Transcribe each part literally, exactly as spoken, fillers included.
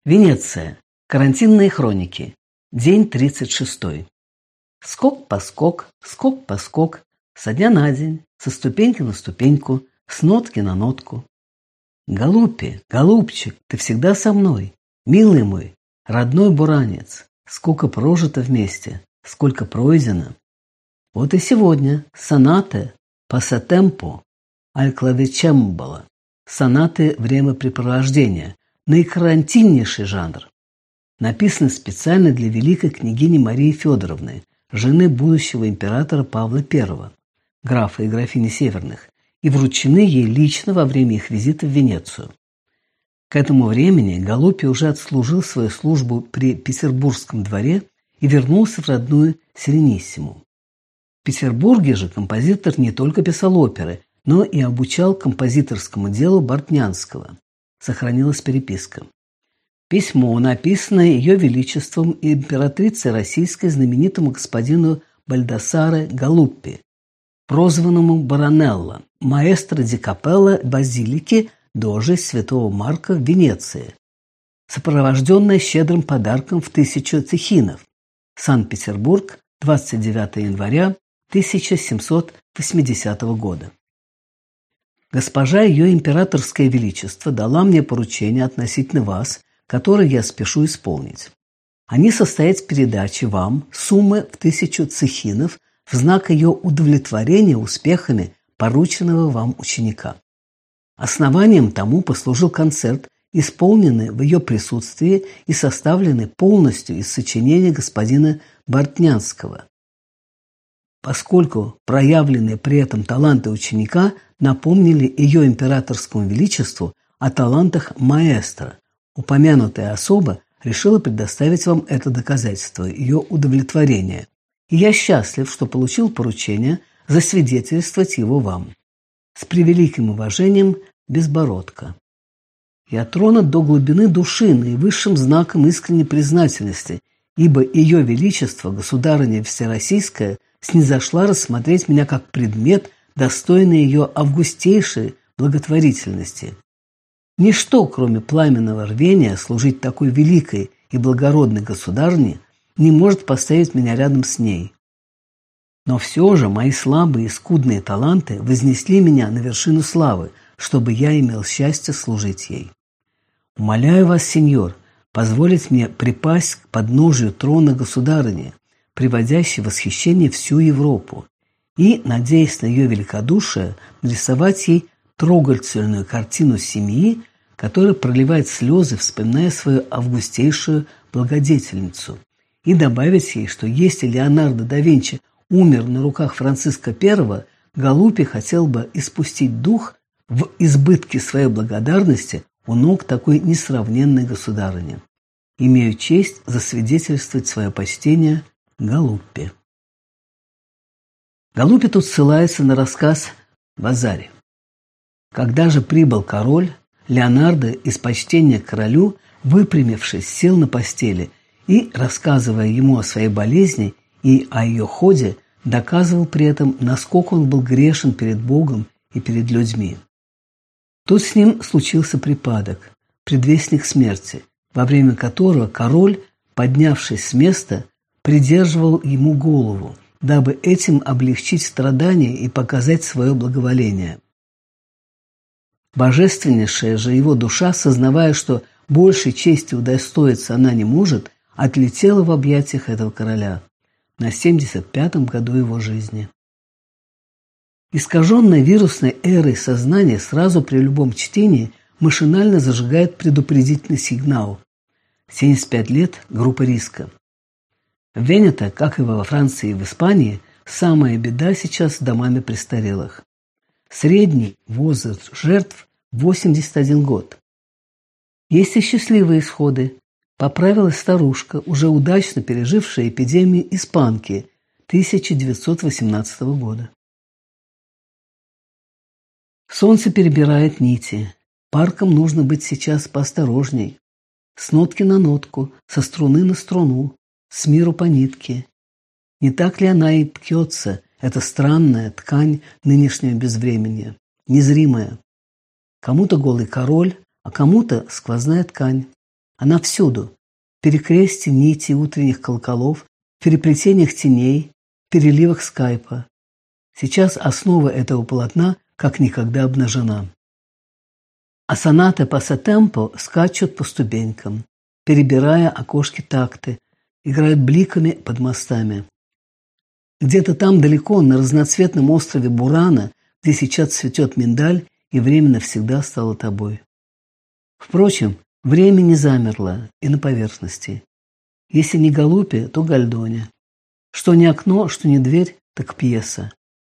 Венеция. Карантинные хроники. День тридцать шестой. Скок-поскок, скок-поскок, со дня на день, со ступеньки на ступеньку, с нотки на нотку. Голупи, голубчик, ты всегда со мной, милый мой, родной буранец. Сколько прожито вместе, сколько пройдено. Вот и сегодня сонаты пассатемпо аль клавичембола, сонаты времяпрепровождения, наикарантиннейший жанр. Написаны специально для великой княгини Марии Федоровны, жены будущего императора Павла Первого, графа и графини Северных, и вручены ей лично во время их визита в Венецию. К этому времени Голупи уже отслужил свою службу при Петербургском дворе и вернулся в родную Серениссиму. В Петербурге же композитор не только писал оперы, но и обучал композиторскому делу Бортнянского. Сохранилась переписка. Письмо, написанное Ее Величеством императрицей Российской знаменитому господину Бальдасаре Голуппи, прозванному Баронелло, маэстро ди капелла базилики Дожи Святого Марка в Венеции, сопровожденное щедрым подарком в тысячу цехинов. Санкт-Петербург, двадцать девятого января тысяча семьсот восьмидесятого года. Госпожа Ее Императорское Величество дала мне поручение относительно вас, которое я спешу исполнить. Они состоят в передаче вам суммы в тысячу цехинов в знак ее удовлетворения успехами порученного вам ученика. Основанием тому послужил концерт, исполненный в ее присутствии и составленный полностью из сочинения господина Бортнянского, поскольку проявленные при этом таланты ученика напомнили Ее Императорскому Величеству о талантах маэстро. Упомянутая особа решила предоставить вам это доказательство ее удовлетворения, и я счастлив, что получил поручение засвидетельствовать его вам. С превеликим уважением, Безбородко. Я тронут до глубины души наивысшим знаком искренней признательности, ибо Ее Величество, государыня Всероссийская, снизошла рассмотреть меня как предмет, достойный ее августейшей благотворительности. Ничто, кроме пламенного рвения служить такой великой и благородной государыне, не может поставить меня рядом с ней. Но все же мои слабые и скудные таланты вознесли меня на вершину славы, чтобы я имел счастье служить ей. Умоляю вас, сеньор, позволить мне припасть к подножию трона государыни, приводящей в восхищение всю Европу, и, надеясь на ее великодушие, нарисовать ей трогательную картину семьи, которая проливает слезы, вспоминая свою августейшую благодетельницу, и добавить ей, что если Леонардо да Винчи умер на руках Франциска Первого, Голупи хотел бы испустить дух в избытке своей благодарности у ног такой несравненной государыни. Имею честь засвидетельствовать свое почтение Голуппи. Голуппи тут ссылается на рассказ Вазари. Когда же прибыл король, Леонардо из почтения к королю, выпрямившись, сел на постели и, рассказывая ему о своей болезни и о ее ходе, доказывал при этом, насколько он был грешен перед Богом и перед людьми. Тут с ним случился припадок, предвестник смерти, во время которого король, поднявшись с места, придерживал ему голову, дабы этим облегчить страдания и показать свое благоволение. Божественнейшая же его душа, сознавая, что большей чести удостоиться она не может, отлетела в объятиях этого короля на семьдесят пятом году его жизни. Искаженное вирусной эрой сознание сразу при любом чтении машинально зажигает предупредительный сигнал. семьдесят пять лет – группа риска. В Венето, как и во Франции и в Испании, самая беда сейчас с домами престарелых. Средний возраст жертв – восемьдесят один год. Есть и счастливые исходы. Поправилась старушка, уже удачно пережившая эпидемию испанки тысяча девятьсот восемнадцатого года. Солнце перебирает нити. Паркам нужно быть сейчас поосторожней. С нотки на нотку, со струны на струну, с миру по нитке. Не так ли она и ткется, эта странная ткань нынешнего безвременья, незримая? Кому-то голый король, а кому-то сквозная ткань. Она всюду. В перекрестии нити утренних колоколов, в переплетениях теней, в переливах скайпа. Сейчас основа этого полотна как никогда обнажена. А сонаты пассатемпо скачут по ступенькам, перебирая окошки такты, играют бликами под мостами. Где-то там далеко, на разноцветном острове Бурана, где сейчас цветет миндаль, и время навсегда стало тобой. Впрочем, время не замерло и на поверхности. Если не Галупи, то Гальдони. Что не окно, что не дверь, так пьеса.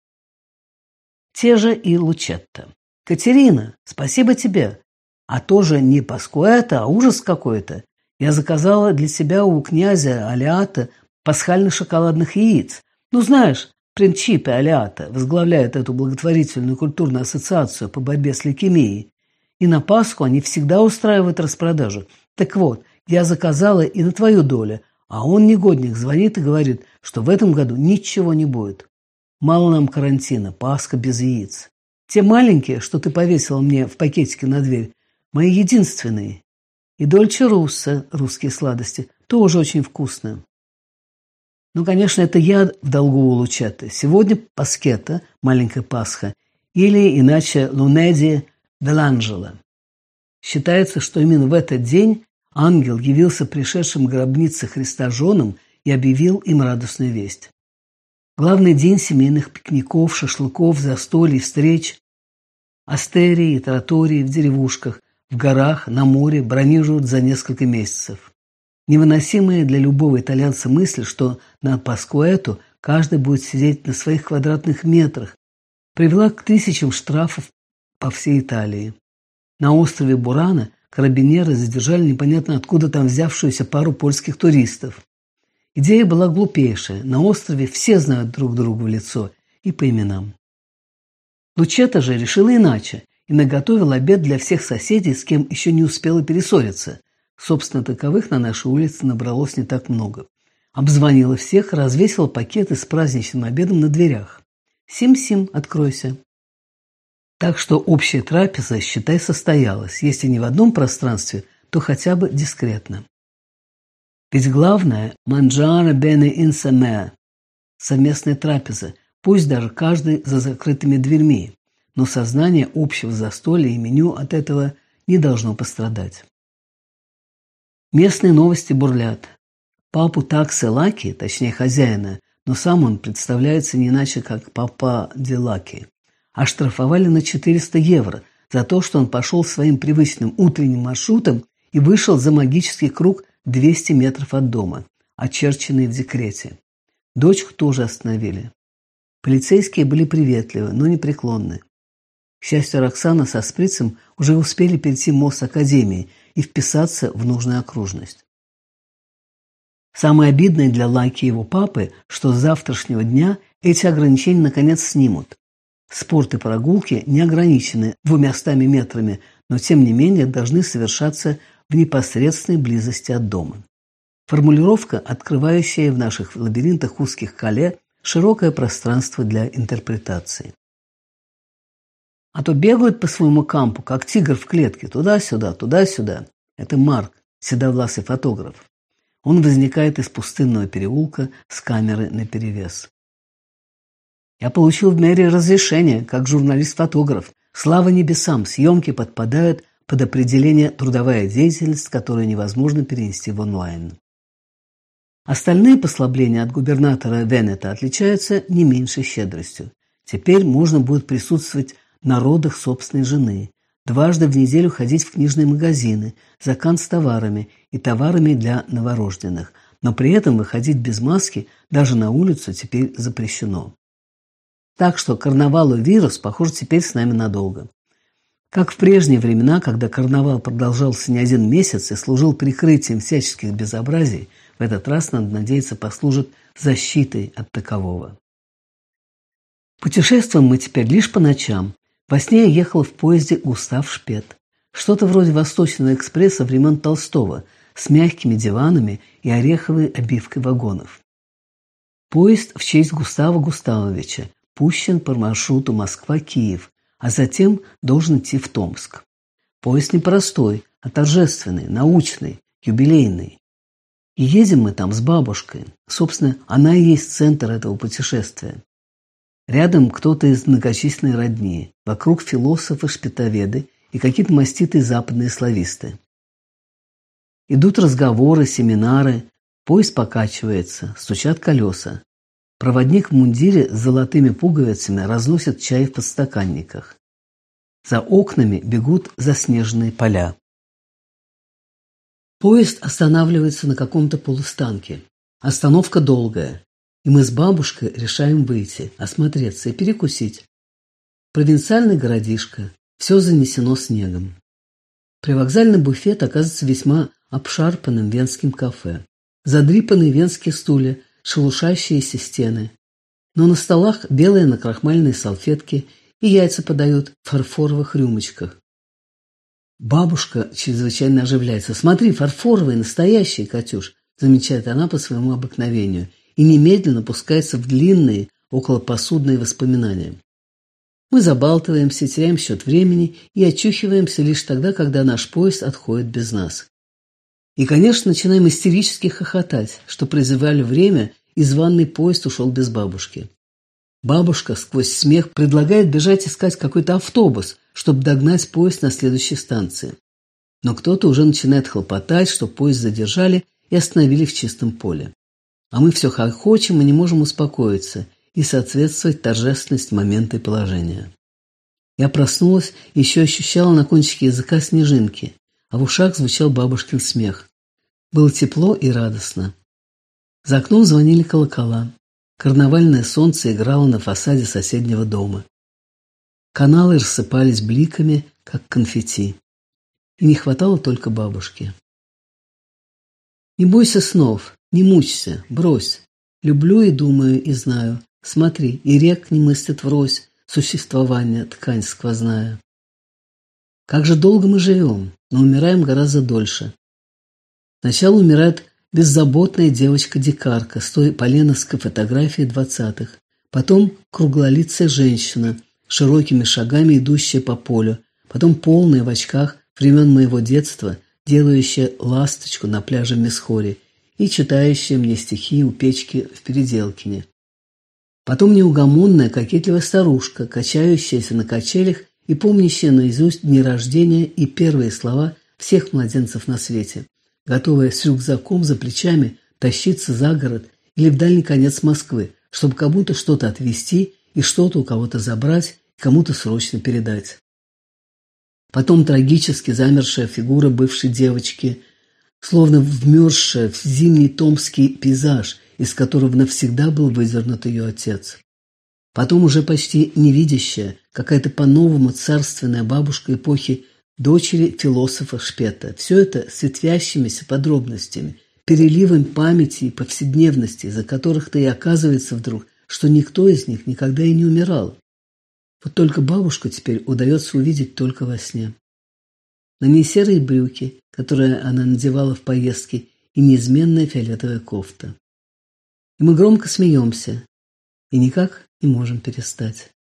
Те же и Лучетто. «Катерина, спасибо тебе. А тоже не Паскуэто, а ужас какой-то. Я заказала для тебя у князя Алиата пасхальных шоколадных яиц. Ну, знаешь, Принчипе Алиата возглавляет эту благотворительную культурную ассоциацию по борьбе с лейкемией. И на Пасху они всегда устраивают распродажу. Так вот, я заказала и на твою долю, а он, негодник, звонит и говорит, что в этом году ничего не будет. Мало нам карантина, Пасха без яиц. Те маленькие, что ты повесила мне в пакетике на дверь, мои единственные. И дольче руссо, русские сладости, тоже очень вкусные. Ну, конечно, это я в долгу у Лучетто. Сегодня Паскетта, маленькая Пасха, или иначе Лунеди Деланджело. Считается, что именно в этот день ангел явился пришедшим к гробнице Христа женам и объявил им радостную весть. Главный день семейных пикников, шашлыков, застолий, встреч. Астерии и тратории в деревушках, в горах, на море бронируют за несколько месяцев. Невыносимая для любого итальянца мысль, что на Паскуэту каждый будет сидеть на своих квадратных метрах, привела к тысячам штрафов по всей Италии. На острове Бурана карабинеры задержали непонятно откуда там взявшуюся пару польских туристов. Идея была глупейшая. На острове все знают друг друга в лицо и по именам. Лучетто же решила иначе и наготовила обед для всех соседей, с кем еще не успела перессориться. Собственно, таковых на нашей улице набралось не так много. Обзвонила всех, развесила пакеты с праздничным обедом на дверях. Сим-сим, откройся. Так что общая трапеза, считай, состоялась. Если не в одном пространстве, то хотя бы дискретно. Ведь главное – mangiare bene insieme – совместная трапеза, пусть даже каждый за закрытыми дверьми, но сознание общего застолья и меню от этого не должно пострадать. Местные новости бурлят. Папу Таксе Лаки, точнее хозяина, но сам он представляется не иначе, как Папа Ди Лаки, оштрафовали на четыреста евро за то, что он пошел своим привычным утренним маршрутом и вышел за магический круг двести метров от дома, очерченный в декрете. Дочку тоже остановили. Полицейские были приветливы, но непреклонны. К счастью, Роксана со Сприцем уже успели перейти мост Академии и вписаться в нужную окружность. Самое обидное для Лаки и его папы, что с завтрашнего дня эти ограничения наконец снимут. Спорт и прогулки не ограничены двумястами метрами, но тем не менее должны совершаться в непосредственной близости от дома. Формулировка, открывающая в наших лабиринтах узких кале широкое пространство для интерпретации. А то бегают по своему кампу, как тигр в клетке, туда-сюда, туда-сюда. Это Марк, седовласый фотограф. Он возникает из пустынного переулка с камерой наперевес. Я получил в мэрии разрешение, как журналист-фотограф. Слава небесам, съемки подпадают под определение «трудовая деятельность», которую невозможно перенести в онлайн. Остальные послабления от губернатора Венета отличаются не меньшей щедростью. Теперь можно будет присутствовать на родах собственной жены, дважды в неделю ходить в книжные магазины, за канцтоварами и товарами для новорожденных, но при этом выходить без маски даже на улицу теперь запрещено. Так что карнавал и вирус, похоже, теперь с нами надолго. Как в прежние времена, когда карнавал продолжался не один месяц и служил прикрытием всяческих безобразий, в этот раз, надо надеяться, послужит защитой от такового. Путешествуем мы теперь лишь по ночам. Во сне я ехала в поезде «Густав Шпет». Что-то вроде Восточного экспресса времен Толстого, с мягкими диванами и ореховой обивкой вагонов. Поезд в честь Густава Густавовича пущен по маршруту Москва-Киев, а затем должен идти в Томск. Поезд не простой, а торжественный, научный. юбилейный. И едем мы там с бабушкой. Собственно, она и есть центр этого путешествия. Рядом кто-то из многочисленной родни. Вокруг философы-шпитоведы и какие-то маститые западные слависты. Идут разговоры, семинары. Поезд покачивается, стучат колеса. Проводник в мундире с золотыми пуговицами разносит чай в подстаканниках. За окнами бегут заснеженные поля. Поезд останавливается на каком-то полустанке. Остановка долгая. И мы с бабушкой решаем выйти, осмотреться и перекусить. Провинциальный городишко. Все занесено снегом. Привокзальный буфет оказывается весьма обшарпанным венским кафе. Задрипанные венские стулья, шелушащиеся стены. Но на столах белые накрахмаленные салфетки и яйца подают в фарфоровых рюмочках. Бабушка чрезвычайно оживляется. «Смотри, фарфоровые, настоящие, Катюш!» замечает она по своему обыкновению и немедленно пускается в длинные, околопосудные воспоминания. Мы забалтываемся, теряем счет времени и очухиваемся лишь тогда, когда наш поезд отходит без нас. И, конечно, начинаем истерически хохотать, что призывали время, и званый поезд ушел без бабушки. Бабушка сквозь смех предлагает бежать искать какой-то автобус, чтобы догнать поезд на следующей станции. Но кто-то уже начинает хлопотать, что поезд задержали и остановили в чистом поле. А мы все хохочем и не можем успокоиться и соответствовать торжественности момента и положения. Я проснулась и еще ощущала на кончике языка снежинки, а в ушах звучал бабушкин смех. Было тепло и радостно. За окном звонили колокола. Карнавальное солнце играло на фасаде соседнего дома. Каналы рассыпались бликами, как конфетти. И не хватало только бабушки. Не бойся снов, не мучься, брось. Люблю и думаю, и знаю. Смотри, и рек не мыслит врозь, существование, ткань сквозная. Как же долго мы живем, но умираем гораздо дольше. Сначала умирает беззаботная девочка-дикарка с той поленовской фотографией двадцатых. Потом круглолицая женщина, широкими шагами идущая по полю. Потом полная в очках времен моего детства, делающая ласточку на пляже Месхори и читающая мне стихи у печки в Переделкине. Потом неугомонная, кокетливая старушка, качающаяся на качелях и помнящая наизусть дни рождения и первые слова всех младенцев на свете, готовая с рюкзаком за плечами тащиться за город или в дальний конец Москвы, чтобы кому-то что-то отвезти и что-то у кого-то забрать, кому-то срочно передать. Потом трагически замершая фигура бывшей девочки, словно вмерзшая в зимний томский пейзаж, из которого навсегда был выдернут ее отец. Потом уже почти невидящая, какая-то по-новому царственная бабушка эпохи дочери философа Шпета. Все это с ветвящимися подробностями, переливом памяти и повседневности, из-за которых-то и оказывается вдруг, что никто из них никогда и не умирал. Вот только бабушку теперь удается увидеть только во сне. На ней серые брюки, которые она надевала в поездке, и неизменная фиолетовая кофта. И мы громко смеемся, и никак не можем перестать.